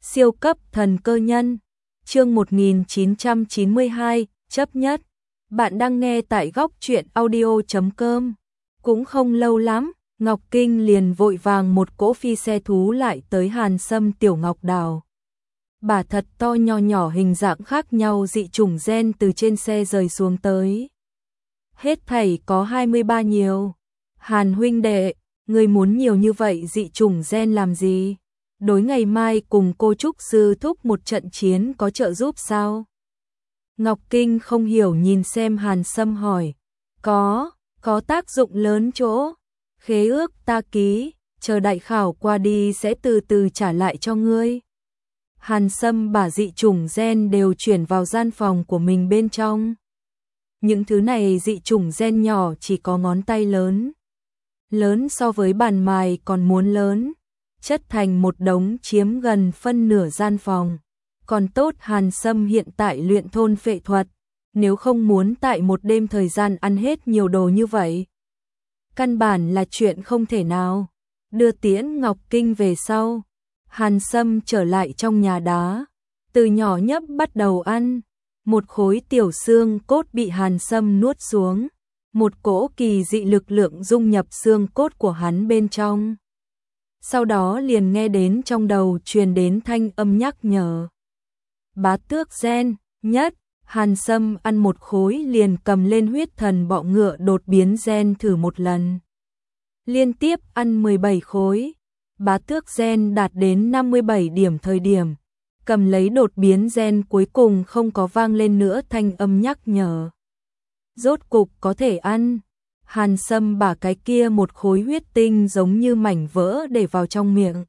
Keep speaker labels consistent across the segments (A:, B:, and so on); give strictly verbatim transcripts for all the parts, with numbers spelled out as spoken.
A: Siêu cấp thần cơ nhân. Chương một nghìn chín trăm chín mươi hai, chấp nhất. Bạn đang nghe tại góc truyện audio chấm com. Cũng không lâu lắm, Ngọc Kinh liền vội vàng một cỗ phi xe thú lại tới Hàn Sâm Tiểu Ngọc Đào. Bà thật to nho nhỏ hình dạng khác nhau dị chủng gen từ trên xe rời xuống tới. Hết thảy có hai mươi ba nhiều. Hàn huynh đệ, người muốn nhiều như vậy dị chủng gen làm gì? Đối ngày mai cùng cô Trúc Sư thúc một trận chiến có trợ giúp sao? Ngọc Kinh không hiểu nhìn xem Hàn Sâm hỏi. Có, có tác dụng lớn chỗ. Khế ước ta ký, chờ đại khảo qua đi sẽ từ từ trả lại cho ngươi. Hàn Sâm bả dị chủng gen đều chuyển vào gian phòng của mình bên trong. Những thứ này dị chủng gen nhỏ chỉ có ngón tay lớn. Lớn so với bàn mài còn muốn lớn. Chất thành một đống chiếm gần phân nửa gian phòng. Còn tốt Hàn Sâm hiện tại luyện thôn phệ thuật, nếu không muốn tại một đêm thời gian ăn hết nhiều đồ như vậy. Căn bản là chuyện không thể nào. Đưa tiễn Ngọc Kinh về sau, Hàn Sâm trở lại trong nhà đá, từ nhỏ nhấp bắt đầu ăn. Một khối tiểu xương cốt bị Hàn Sâm nuốt xuống, một cỗ kỳ dị lực lượng dung nhập xương cốt của hắn bên trong. Sau đó liền nghe đến trong đầu truyền đến thanh âm nhắc nhở. Bá tước gen, nhất, Hàn Sâm ăn một khối liền cầm lên huyết thần bọ ngựa đột biến gen thử một lần. Liên tiếp ăn mười bảy khối, bá tước gen đạt đến năm mươi bảy điểm thời điểm. Cầm lấy đột biến gen cuối cùng không có vang lên nữa thanh âm nhắc nhở. Rốt cục có thể ăn. Hàn Sâm bả cái kia một khối huyết tinh giống như mảnh vỡ để vào trong miệng.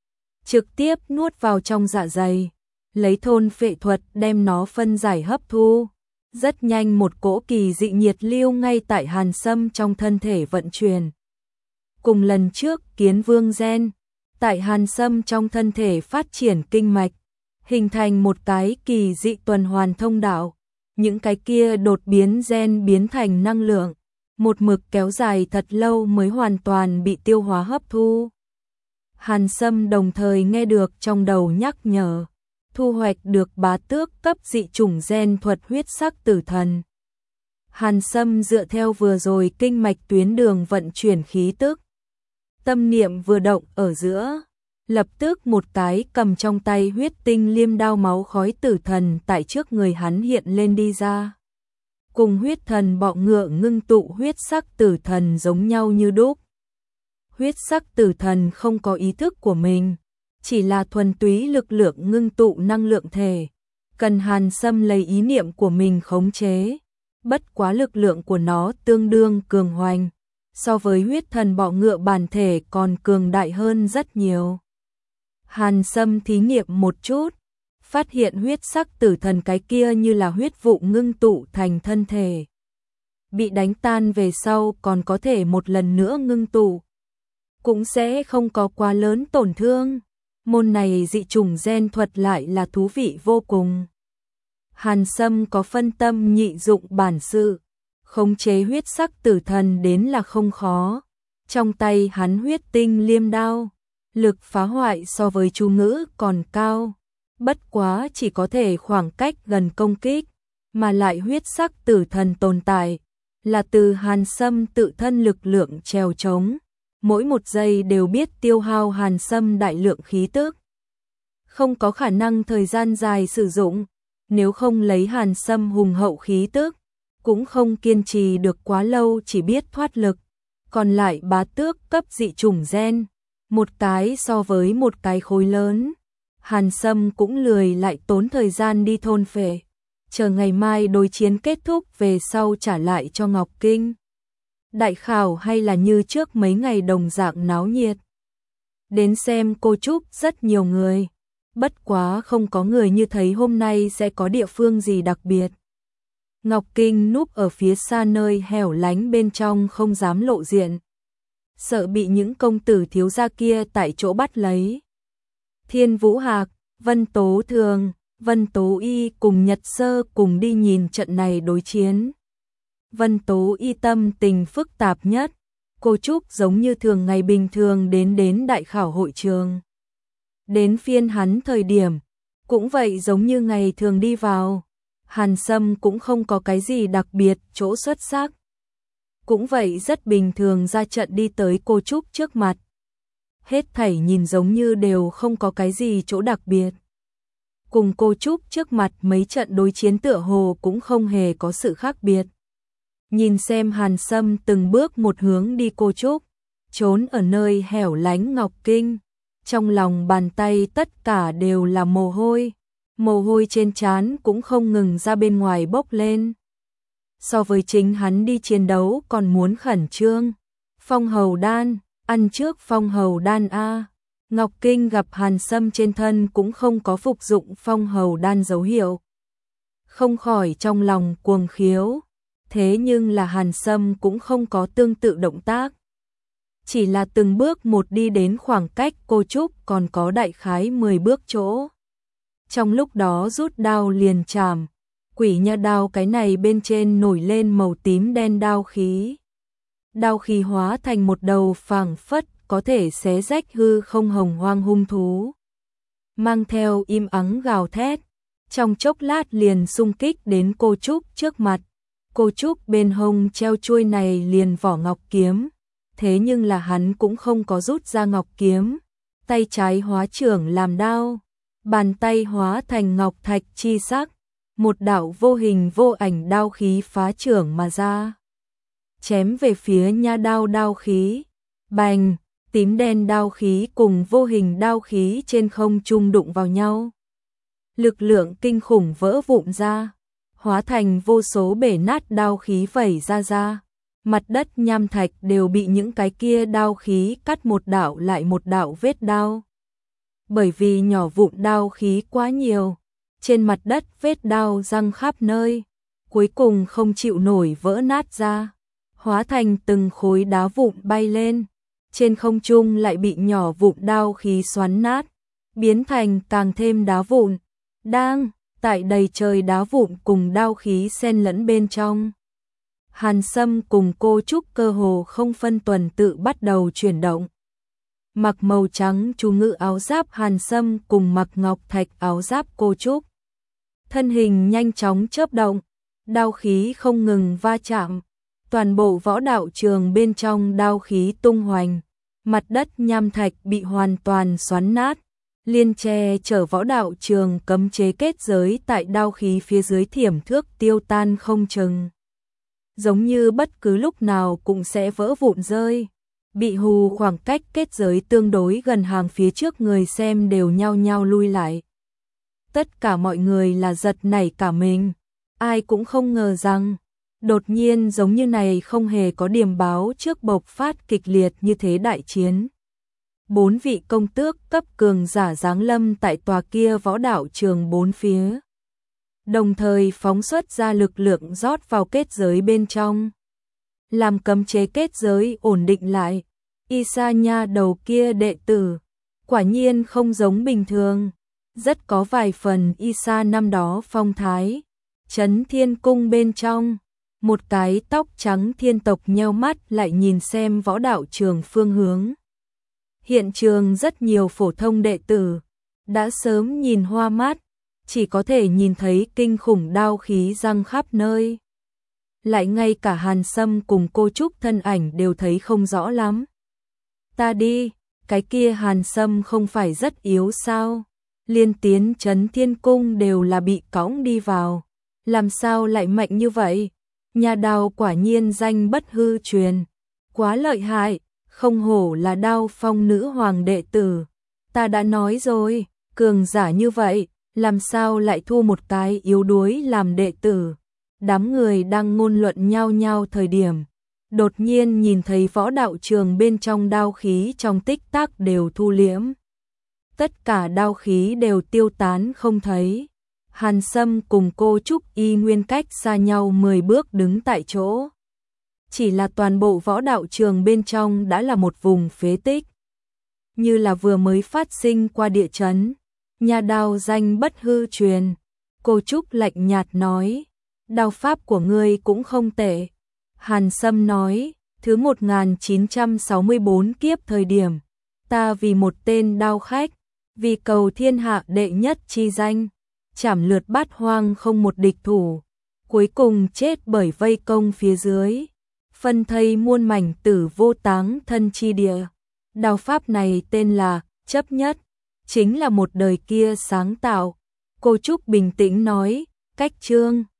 A: Trực tiếp nuốt vào trong dạ dày. Lấy thôn phệ thuật đem nó phân giải hấp thu. Rất nhanh một cỗ kỳ dị nhiệt lưu ngay tại Hàn Sâm trong thân thể vận chuyển. Cùng lần trước kiến vương gen, tại Hàn Sâm trong thân thể phát triển kinh mạch, hình thành một cái kỳ dị tuần hoàn thông đạo. Những cái kia đột biến gen biến thành năng lượng, một mực kéo dài thật lâu mới hoàn toàn bị tiêu hóa hấp thu. Hàn Sâm đồng thời nghe được trong đầu nhắc nhở, thu hoạch được bá tước cấp dị chủng gen thuật huyết sắc tử thần. Hàn Sâm dựa theo vừa rồi kinh mạch tuyến đường vận chuyển khí tức. Tâm niệm vừa động ở giữa, lập tức một cái cầm trong tay huyết tinh liêm đao máu khói tử thần tại trước người hắn hiện lên đi ra. Cùng huyết thần bọ ngựa ngưng tụ huyết sắc tử thần giống nhau như đúc. Huyết sắc tử thần không có ý thức của mình, chỉ là thuần túy lực lượng ngưng tụ năng lượng thể. Cần Hàn Sâm lấy ý niệm của mình khống chế. Bất quá lực lượng của nó tương đương cường hoành, so với huyết thần bọ ngựa bản thể còn cường đại hơn rất nhiều. Hàn Sâm thí nghiệm một chút, phát hiện huyết sắc tử thần cái kia như là huyết vụ ngưng tụ thành thân thể. Bị đánh tan về sau còn có thể một lần nữa ngưng tụ. Cũng sẽ không có quá lớn tổn thương. Môn này dị chủng gen thuật lại là thú vị vô cùng. Hàn Sâm có phân tâm nhị dụng bản sự, khống chế huyết sắc tử thần đến là không khó. Trong tay hắn huyết tinh liêm đao, lực phá hoại so với chú ngữ còn cao. Bất quá chỉ có thể khoảng cách gần công kích, mà lại huyết sắc tử thần tồn tại, là từ Hàn Sâm tự thân lực lượng trèo trống. Mỗi một giây đều biết tiêu hao Hàn Sâm đại lượng khí tức. Không có khả năng thời gian dài sử dụng, nếu không lấy Hàn Sâm hùng hậu khí tức, cũng không kiên trì được quá lâu chỉ biết thoát lực. Còn lại bá tước cấp dị chủng gen, một cái so với một cái khối lớn. Hàn Sâm cũng lười lại tốn thời gian đi thôn phệ, chờ ngày mai đối chiến kết thúc về sau trả lại cho Ngọc Kinh. Đại khảo hay là như trước mấy ngày đồng dạng náo nhiệt. Đến xem cô Trúc rất nhiều người, bất quá không có người như thấy hôm nay sẽ có địa phương gì đặc biệt. Ngọc Kinh núp ở phía xa nơi hẻo lánh bên trong không dám lộ diện, sợ bị những công tử thiếu gia kia tại chỗ bắt lấy. Thiên Vũ Hạc, Vân Tố Thường, Vân Tố Y cùng Nhật Sơ cùng đi nhìn trận này đối chiến. Vân Tố Y tâm tình phức tạp nhất, cô Trúc giống như thường ngày bình thường đến đến đại khảo hội trường. Đến phiên hắn thời điểm, cũng vậy giống như ngày thường đi vào. Hàn Sâm cũng không có cái gì đặc biệt, chỗ xuất sắc. Cũng vậy rất bình thường ra trận đi tới cô Trúc trước mặt. Hết thảy nhìn giống như đều không có cái gì chỗ đặc biệt. Cùng cô Trúc trước mặt mấy trận đối chiến tựa hồ cũng không hề có sự khác biệt. Nhìn xem Hàn Sâm từng bước một hướng đi cô Trúc, trốn ở nơi hẻo lánh Ngọc Kinh. Trong lòng bàn tay tất cả đều là mồ hôi. Mồ hôi trên trán cũng không ngừng ra bên ngoài bốc lên. So với chính hắn đi chiến đấu còn muốn khẩn trương. Phong hầu đan, ăn trước phong hầu đan a. Ngọc Kinh gặp Hàn Sâm trên thân cũng không có phục dụng phong hầu đan dấu hiệu. Không khỏi trong lòng cuồng khiếu. Thế nhưng là Hàn Sâm cũng không có tương tự động tác. Chỉ là từng bước một đi đến khoảng cách cô Trúc còn có đại khái mười bước chỗ. Trong lúc đó rút đao liền chạm. Quỷ nha đao cái này bên trên nổi lên màu tím đen đao khí. Đao khí hóa thành một đầu phảng phất có thể xé rách hư không hồng hoang hung thú. Mang theo im ắng gào thét. Trong chốc lát liền xung kích đến cô Trúc trước mặt. Cô Trúc bên hông treo chuôi này liền vỏ ngọc kiếm. Thế nhưng là hắn cũng không có rút ra ngọc kiếm. Tay trái hóa trưởng làm đao. Bàn tay hóa thành ngọc thạch chi sắc. Một đạo vô hình vô ảnh đao khí phá trưởng mà ra. Chém về phía nha đao đao khí. Bành, tím đen đao khí cùng vô hình đao khí trên không trung đụng vào nhau. Lực lượng kinh khủng vỡ vụn ra. Hóa thành vô số bể nát đao khí vẩy ra ra. Mặt đất nham thạch đều bị những cái kia đao khí cắt một đạo lại một đạo vết đao. Bởi vì nhỏ vụn đao khí quá nhiều, trên mặt đất vết đao răng khắp nơi, cuối cùng không chịu nổi vỡ nát ra, hóa thành từng khối đá vụn bay lên, trên không trung lại bị nhỏ vụn đao khí xoắn nát, biến thành càng thêm đá vụn. Đang tại đầy trời đá vụn cùng đao khí xen lẫn bên trong. Hàn Sâm cùng cô Trúc cơ hồ không phân tuần tự bắt đầu chuyển động. Mặc màu trắng chú ngự áo giáp Hàn Sâm cùng mặc ngọc thạch áo giáp cô Trúc. Thân hình nhanh chóng chớp động, đao khí không ngừng va chạm. Toàn bộ võ đạo trường bên trong đao khí tung hoành. Mặt đất nham thạch bị hoàn toàn xoắn nát. Liên che chở võ đạo trường cấm chế kết giới tại đao khí phía dưới thiểm thước tiêu tan không chừng. Giống như bất cứ lúc nào cũng sẽ vỡ vụn rơi. Bị hù khoảng cách kết giới tương đối gần hàng phía trước người xem đều nhao nhao lui lại. Tất cả mọi người là giật nảy cả mình. Ai cũng không ngờ rằng, đột nhiên giống như này không hề có điểm báo trước bộc phát kịch liệt như thế đại chiến. Bốn vị công tước cấp cường giả giáng lâm tại tòa kia võ đạo trường bốn phía. Đồng thời phóng xuất ra lực lượng rót vào kết giới bên trong. Làm cấm chế kết giới ổn định lại. Isa nha đầu kia đệ tử. Quả nhiên không giống bình thường. Rất có vài phần Isa năm đó phong thái. Trấn Thiên Cung bên trong. Một cái tóc trắng thiên tộc nheo mắt lại nhìn xem võ đạo trường phương hướng. Hiện trường rất nhiều phổ thông đệ tử. Đã sớm nhìn hoa mắt. Chỉ có thể nhìn thấy kinh khủng đao khí răng khắp nơi. Lại ngay cả Hàn Sâm cùng cô Trúc thân ảnh đều thấy không rõ lắm. Ta đi, cái kia Hàn Sâm không phải rất yếu sao? Liên tiến Trấn Thiên Cung đều là bị cõng đi vào. Làm sao lại mạnh như vậy? Nhà đao quả nhiên danh bất hư truyền. Quá lợi hại, không hổ là đao phong nữ hoàng đệ tử. Ta đã nói rồi, cường giả như vậy. Làm sao lại thu một cái yếu đuối làm đệ tử. Đám người đang ngôn luận nhau nhau thời điểm. Đột nhiên nhìn thấy võ đạo trường bên trong đao khí trong tích tắc đều thu liễm. Tất cả đao khí đều tiêu tán không thấy. Hàn Sâm cùng cô Trúc y nguyên cách xa nhau mười bước đứng tại chỗ. Chỉ là toàn bộ võ đạo trường bên trong đã là một vùng phế tích. Như là vừa mới phát sinh qua địa chấn. Nhà đao danh bất hư truyền. Cô Trúc lạnh nhạt nói. Đao pháp của ngươi cũng không tệ. Hàn Sâm nói. Thứ một nghìn chín trăm sáu mươi bốn kiếp thời điểm. Ta vì một tên đao khách. vì cầu thiên hạ đệ nhất chi danh, chảm lượt bát hoang không một địch thủ, cuối cùng chết bởi vây công phía dưới, phân thây muôn mảnh tử vô táng thân chi địa. Đao pháp này tên là chấp nhất, chính là một đời kia sáng tạo. Cô Trúc bình tĩnh nói, cách chương